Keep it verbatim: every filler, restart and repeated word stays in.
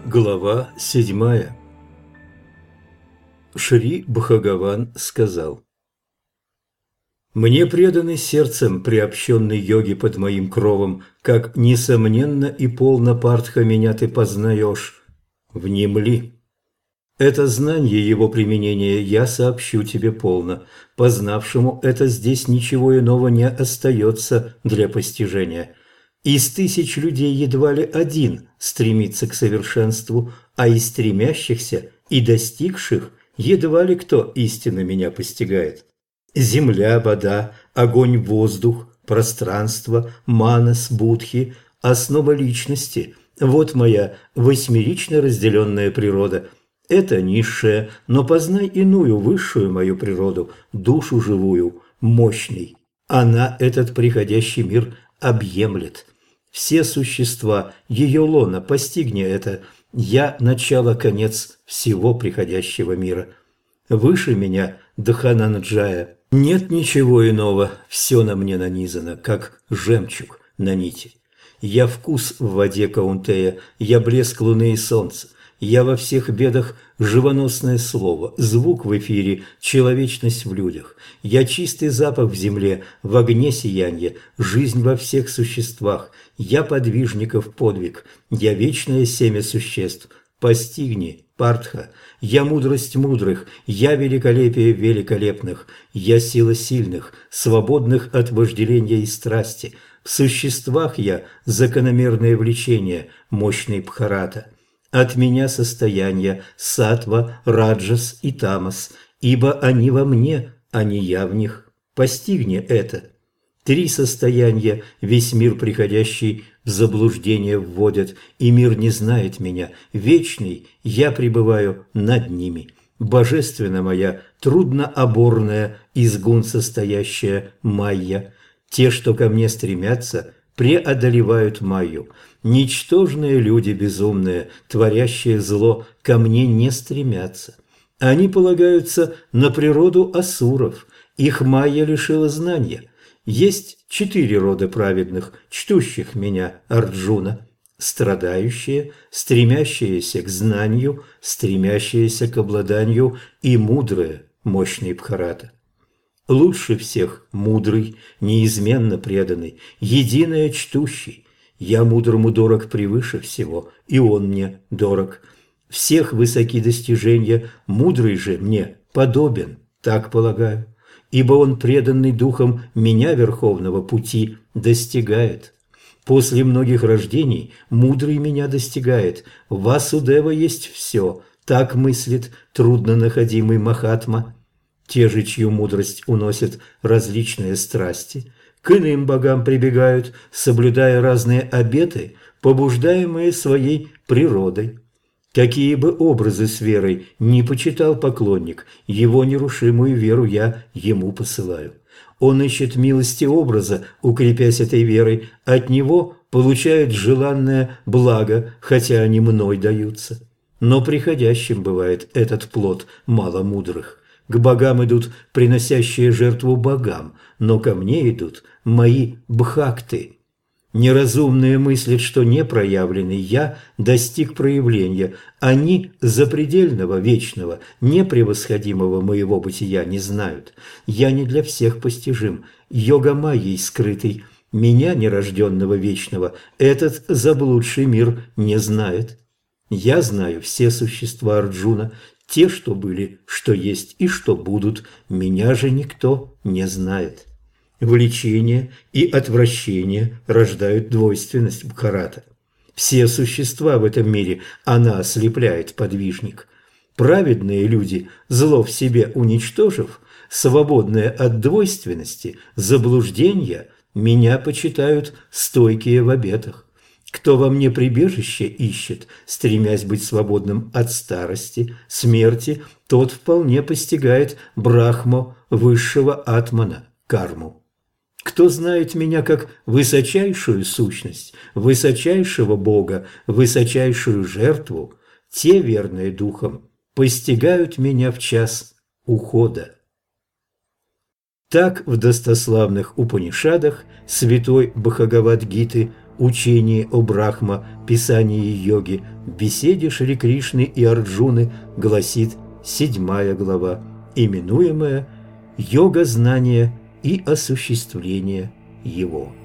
Глава седьмая. Шри Бхагаван сказал: «Мне преданы сердцем приобщенный йоги под моим кровом, как несомненно и полно партха меня ты познаешь. Внемли. Это знание его применения я сообщу тебе полно. Познавшему это здесь ничего иного не остается для постижения. Из тысяч людей едва ли один стремится к совершенству, а из стремящихся и достигших едва ли кто истинно меня постигает. Земля, вода, огонь, воздух, пространство, манас, будхи, основа личности – вот моя восьмерично разделенная природа. Это низшая, но познай иную, высшую мою природу, душу живую, мощный. Она этот приходящий мир объемлет. Все существа, ее лона, постигни это. Я – начало-конец всего приходящего мира. Выше меня, Дхананджая, нет ничего иного, все на мне нанизано, как жемчуг на нити. Я вкус в воде Каунтея, я блеск луны и солнца. Я во всех бедах живоносное слово, звук в эфире, человечность в людях. Я чистый запах в земле, в огне сиянье, жизнь во всех существах. Я подвижников подвиг, я вечное семя существ. Постигни, Партха, я мудрость мудрых, я великолепие великолепных, я сила сильных, свободных от вожделения и страсти. В существах я закономерное влечение, мощный Бхарата. От меня состояние саттва, раджас и тамас, ибо они во мне, а не я в них. Постигни это. Три состояния весь мир приходящий в заблуждение вводят, и мир не знает меня. Вечный я пребываю над ними. Божественна моя, труднооборная, из гун состоящая майя. Те, что ко мне стремятся, преодолевают майю. Ничтожные люди безумные, творящие зло, ко мне не стремятся. Они полагаются на природу асуров, их майя лишила знания. Есть четыре рода праведных, чтущих меня, Арджуна: страдающие, стремящиеся к знанию, стремящиеся к обладанию и мудрые, мощный Бхарата. Лучше всех мудрый, неизменно преданный, единое чтущий. Я мудрому дорог превыше всего, и он мне дорог. Всех высоки достижения, мудрый же мне подобен, так полагаю, ибо он, преданный духом меня верховного пути, достигает. После многих рождений мудрый меня достигает. В Васудева есть все, так мыслит труднонаходимый Махатма. Те же, чью мудрость уносит различные страсти, к иным богам прибегают, соблюдая разные обеты, побуждаемые своей природой. Какие бы образы с верой ни почитал поклонник, его нерушимую веру я ему посылаю. Он ищет милости образа, укрепясь этой верой, от него получает желанное благо, хотя они мной даются. Но приходящим бывает этот плод маломудрых. К богам идут приносящие жертву богам, но ко мне идут мои бхакты. Неразумные мыслят, что непроявленный я достиг проявления. Они запредельного, вечного, непревосходимого моего бытия не знают. Я не для всех постижим, йога-майей скрытый. Меня, нерожденного вечного, этот заблудший мир не знает. Я знаю все существа Арджуна, те, что были, что есть и что будут, меня же никто не знает. Влечение и отвращение рождают двойственность Бхарата. Все существа в этом мире она ослепляет, подвижник. Праведные люди, зло в себе уничтожив, свободные от двойственности, заблуждения, меня почитают стойкие в обетах. Кто во мне прибежище ищет, стремясь быть свободным от старости, смерти, тот вполне постигает Брахму, высшего атмана, карму. Кто знает меня как высочайшую сущность, высочайшего Бога, высочайшую жертву, те, верные духом, постигают меня в час ухода. Так в достославных Упанишадах святой Бхагавад-гиты учении о Брахма, писании йоги, в беседе Шри Кришны и Арджуны гласит седьмая глава, именуемая «Йога знания и осуществление его».